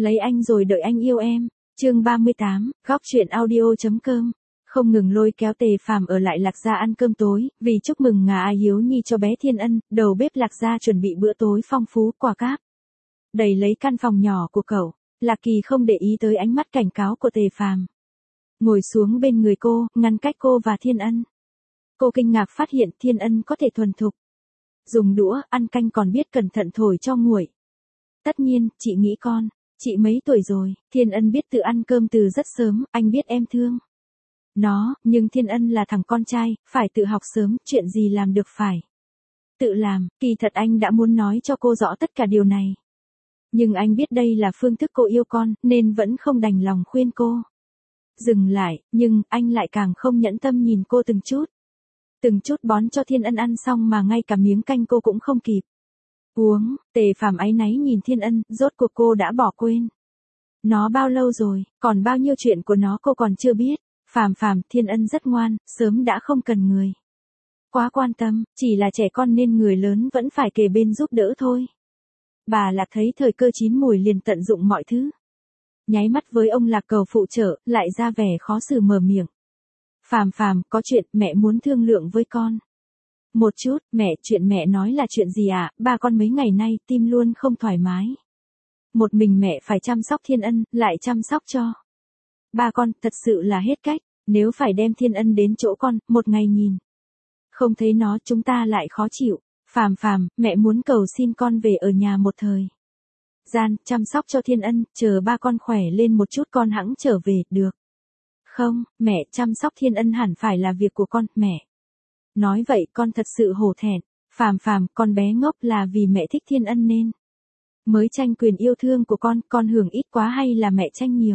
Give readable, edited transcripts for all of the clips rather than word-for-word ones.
Lấy anh rồi đợi anh yêu em. Chương 38, góc truyện audio.com. Không ngừng lôi kéo Tề Phàm ở lại Lạc Gia ăn cơm tối, vì chúc mừng ngà ai hiếu nhi cho bé Thiên Ân, đầu bếp Lạc Gia chuẩn bị bữa tối phong phú quả cáp. Đầy lấy căn phòng nhỏ của cậu, Lạc Kỳ không để ý tới ánh mắt cảnh cáo của Tề Phàm. Ngồi xuống bên người cô, ngăn cách cô và Thiên Ân. Cô kinh ngạc phát hiện Thiên Ân có thể thuần thục dùng đũa, ăn canh còn biết cẩn thận thổi cho nguội. Tất nhiên, chị nghĩ con, chị mấy tuổi rồi? Thiên Ân biết tự ăn cơm từ rất sớm, anh biết em thương nó, nhưng Thiên Ân là thằng con trai, phải tự học sớm, chuyện gì làm được phải tự làm. Kỳ thật anh đã muốn nói cho cô rõ tất cả điều này. Nhưng anh biết đây là phương thức cô yêu con, nên vẫn không đành lòng khuyên cô dừng lại, nhưng anh lại càng không nhẫn tâm nhìn cô từng chút bón cho Thiên Ân ăn xong mà ngay cả miếng canh cô cũng không kịp uống. Tề Phàm áy náy nhìn Thiên Ân, rốt cuộc cô đã bỏ quên nó bao lâu rồi, còn bao nhiêu chuyện của nó cô còn chưa biết. Phàm, Thiên Ân rất ngoan, sớm đã không cần người quá quan tâm, chỉ là trẻ con nên người lớn vẫn phải kề bên giúp đỡ thôi. Bà Lạc thấy thời cơ chín mùi liền tận dụng mọi thứ. Nháy mắt với ông Lạc cầu phụ trợ, lại ra vẻ khó xử mở miệng. Phàm, có chuyện mẹ muốn thương lượng với con. Một chút, mẹ, chuyện mẹ nói là chuyện gì ạ? Ba con mấy ngày nay tim luôn không thoải mái. Một mình mẹ phải chăm sóc Thiên Ân, lại chăm sóc cho ba con, thật sự là hết cách. Nếu phải đem Thiên Ân đến chỗ con, một ngày nhìn không thấy nó chúng ta lại khó chịu. Phàm, mẹ muốn cầu xin con về ở nhà một thời gian, chăm sóc cho Thiên Ân, chờ ba con khỏe lên một chút con hẵng trở về, được không? Mẹ, chăm sóc Thiên Ân hẳn phải là việc của con, mẹ. Nói vậy con thật sự hổ thẹn. Phàm, con bé ngốc, là vì mẹ thích Thiên Ân nên mới tranh quyền yêu thương của con hưởng ít quá hay là mẹ tranh nhiều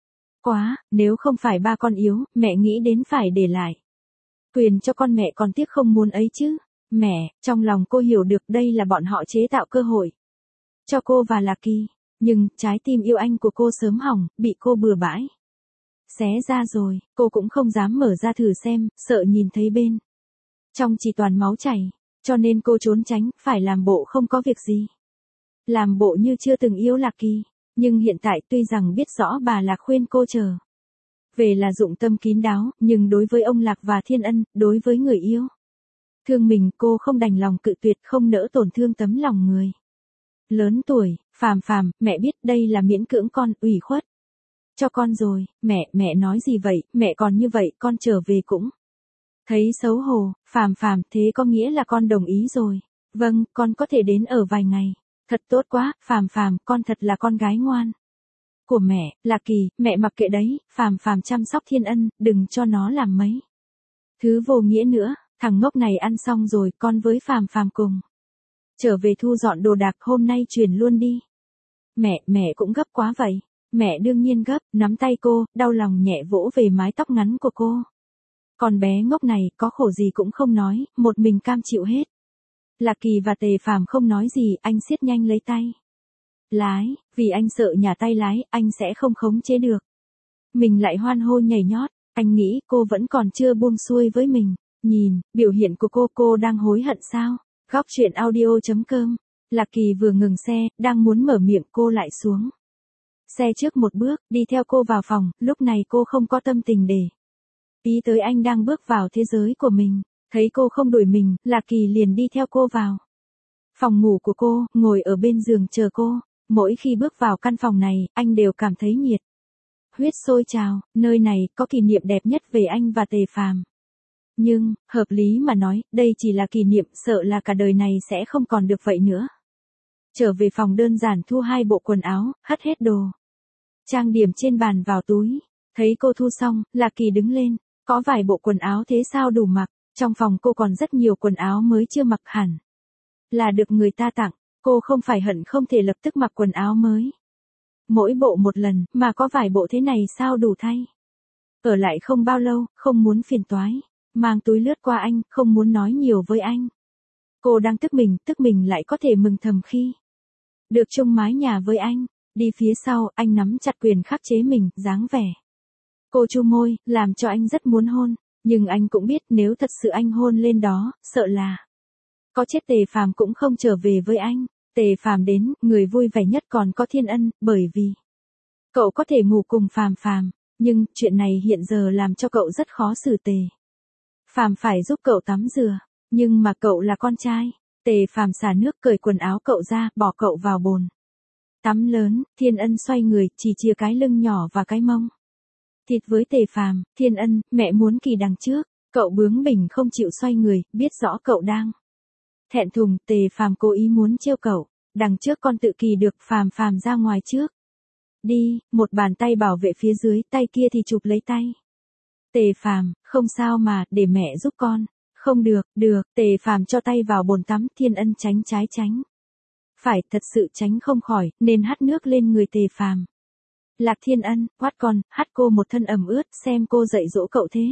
quá? Nếu không phải ba con yếu, mẹ nghĩ đến phải để lại quyền cho con, mẹ còn tiếc không muốn ấy chứ. Mẹ, trong lòng cô hiểu được đây là bọn họ chế tạo cơ hội cho cô và Lạc Kỳ, nhưng trái tim yêu anh của cô sớm hỏng, bị cô bừa bãi xé ra rồi, cô cũng không dám mở ra thử xem, sợ nhìn thấy bên trong chỉ toàn máu chảy, cho nên cô trốn tránh, phải làm bộ không có việc gì, làm bộ như chưa từng yêu Lạc Kỳ. Nhưng hiện tại tuy rằng biết rõ bà Lạc khuyên cô trở về là dụng tâm kín đáo, nhưng đối với ông Lạc và Thiên Ân, đối với người yêu thương mình, cô không đành lòng cự tuyệt, không nỡ tổn thương tấm lòng người lớn tuổi. Phàm, mẹ biết đây là miễn cưỡng con, ủy khuất cho con rồi. Mẹ nói gì vậy, mẹ còn như vậy con trở về cũng thấy xấu hổ. Phàm, thế có nghĩa là con đồng ý rồi? Vâng, con có thể đến ở vài ngày. Thật tốt quá. Phàm, con thật là con gái ngoan của mẹ. Lạc Kỳ, mẹ mặc kệ đấy. Phàm chăm sóc Thiên Ân, đừng cho nó làm mấy thứ vô nghĩa nữa. Thằng ngốc này ăn xong rồi, con với Phàm cùng trở về thu dọn đồ đạc, hôm nay chuyển luôn đi. Mẹ cũng gấp quá vậy. Mẹ đương nhiên gấp. Nắm tay cô, đau lòng nhẹ vỗ về mái tóc ngắn của cô. Con bé ngốc này, có khổ gì cũng không nói, một mình cam chịu hết. Lạc Kỳ và Tề Phàm không nói gì, anh siết nhanh lấy tay lái, vì anh sợ nhả tay lái, anh sẽ không khống chế được. Mình lại hoan hô nhảy nhót, anh nghĩ cô vẫn còn chưa buông xuôi với mình. Nhìn, biểu hiện của cô đang hối hận sao? Góc truyện audio.com. Lạc Kỳ vừa ngừng xe, đang muốn mở miệng, cô lại xuống xe trước một bước, đi theo cô vào phòng. Lúc này cô không có tâm tình để ý tới anh đang bước vào thế giới của mình. Thấy cô không đuổi mình, Lạc Kỳ liền đi theo cô vào phòng ngủ của cô, ngồi ở bên giường chờ cô. Mỗi khi bước vào căn phòng này, anh đều cảm thấy nhiệt huyết sôi trào. Nơi này có kỷ niệm đẹp nhất về anh và Tề Phàm. Nhưng, hợp lý mà nói, đây chỉ là kỷ niệm, sợ là cả đời này sẽ không còn được vậy nữa. Trở về phòng đơn giản thu 2 bộ quần áo, hất hết đồ trang điểm trên bàn vào túi. Thấy cô thu xong, Lạc Kỳ đứng lên. Có vài bộ quần áo thế sao đủ mặc? Trong phòng cô còn rất nhiều quần áo mới chưa mặc, hẳn là được người ta tặng. Cô không phải hận không thể lập tức mặc quần áo mới mỗi bộ một lần, mà có vài bộ thế này sao đủ thay. Ở lại không bao lâu, không muốn phiền toái, mang túi lướt qua anh, không muốn nói nhiều với anh. Cô đang tức mình lại có thể mừng thầm khi được chung mái nhà với anh. Đi phía sau, anh nắm chặt quyền khắc chế mình, dáng vẻ cô chu môi, làm cho anh rất muốn hôn. Nhưng anh cũng biết nếu thật sự anh hôn lên đó, sợ là có chết Tề Phàm cũng không trở về với anh. Tề Phàm đến, người vui vẻ nhất còn có Thiên Ân, bởi vì Cậu có thể ngủ cùng Phàm Phàm, nhưng chuyện này hiện giờ làm cho cậu rất khó xử Tề Phàm phải giúp cậu tắm rửa, nhưng mà cậu là con trai. Tề Phàm xả nước cởi quần áo cậu ra, bỏ cậu vào bồn tắm lớn. Thiên Ân xoay người, chỉ chia cái lưng nhỏ và cái mông thịt với Tề Phàm. Thiên Ân, mẹ muốn Kỳ đằng trước. Cậu bướng bỉnh không chịu xoay người, biết rõ cậu đang thẹn thùng. Tề Phàm cố ý muốn trêu cậu. Đằng trước con tự kỳ được, Phàm Phàm ra ngoài trước. Đi, một bàn tay bảo vệ phía dưới, tay kia thì chụp lấy tay. Tề Phàm, không sao mà, để mẹ giúp con. Không được, được. Tề Phàm cho tay vào bồn tắm. Thiên Ân tránh trái tránh phải, thật sự tránh không khỏi, nên hắt nước lên người Tề Phàm. Lạc Thiên Ân, quát con, hắt cô một thân ẩm ướt, xem cô dạy dỗ cậu thế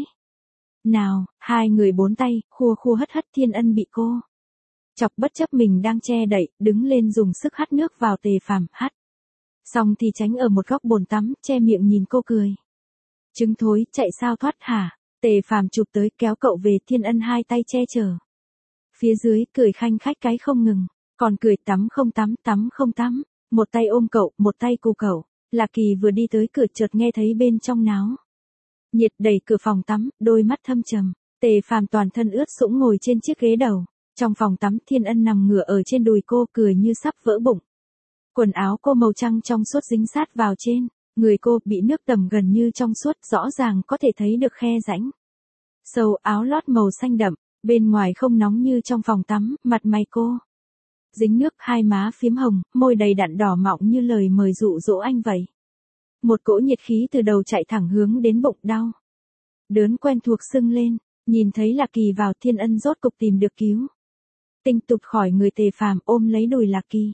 nào. Hai người bốn tay, khua khua hất hất. Thiên Ân bị cô chọc bất chấp mình đang che đậy, đứng lên dùng sức hắt nước vào Tề Phàm. Hắt xong thì tránh ở một góc bồn tắm, che miệng nhìn cô cười. Trứng thối, chạy sao thoát hả? Tề Phàm chụp tới, kéo cậu về. Thiên Ân hai tay che chở phía dưới, cười khanh khách cái không ngừng. Còn cười tắm không tắm, tắm không tắm. Một tay ôm cậu, một tay cu cậu. Lạc Kỳ vừa đi tới cửa chợt nghe thấy bên trong náo nhiệt, đẩy cửa phòng tắm, đôi mắt thâm trầm. Tề Phàm toàn thân ướt sũng ngồi trên chiếc ghế đầu. Trong phòng tắm, Thiên Ân nằm ngửa ở trên đùi cô, cười như sắp vỡ bụng. Quần áo cô màu trắng trong suốt dính sát vào trên người cô, bị nước tẩm gần như trong suốt, rõ ràng có thể thấy được khe rãnh sâu. Áo lót màu xanh đậm, bên ngoài không nóng như trong phòng tắm. Mặt mày cô dính nước, hai má phím hồng, môi đầy đặn đỏ mọng như lời mời dụ dỗ anh vậy. Một cỗ nhiệt khí từ đầu chạy thẳng hướng đến bụng, đau đớn quen thuộc sưng lên. Nhìn thấy Lạc Kỳ vào, Thiên Ân rốt cục tìm được cứu tinh tụt khỏi người Tề Phàm, ôm lấy đùi Lạc Kỳ.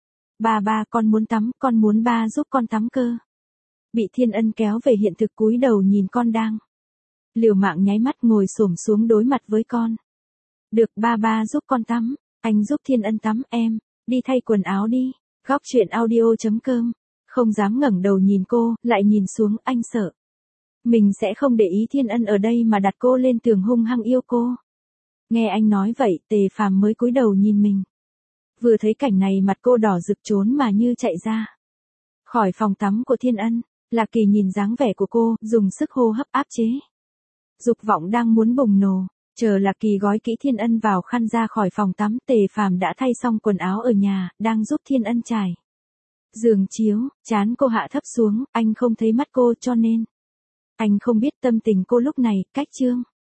Ba, con muốn tắm, con muốn ba giúp con tắm cơ. Bị Thiên Ân kéo về hiện thực, cúi đầu nhìn con đang liều mạng nháy mắt, ngồi xổm xuống đối mặt với con. Được, ba giúp con tắm. Anh giúp Thiên Ân tắm, em đi thay quần áo đi. Góc truyện audio.com. Không dám ngẩng đầu nhìn cô, lại nhìn xuống. Anh sợ mình sẽ không để ý Thiên Ân ở đây mà đặt cô lên tường hung hăng yêu cô. Nghe anh nói vậy, Tề Phàm mới cúi đầu nhìn mình. Vừa thấy cảnh này, mặt cô đỏ rực, trốn mà như chạy ra khỏi phòng tắm của Thiên Ân. Lạc Kỳ nhìn dáng vẻ của cô, dùng sức hô hấp áp chế dục vọng đang muốn bùng nổ. Chờ Lạc Kỳ gói kỹ Thiên Ân vào khăn ra khỏi phòng tắm, Tề Phàm đã thay xong quần áo ở nhà, đang giúp Thiên Ân trải giường chiếu. Trán cô hạ thấp xuống, anh không thấy mắt cô cho nên anh không biết tâm tình cô lúc này. Cách chương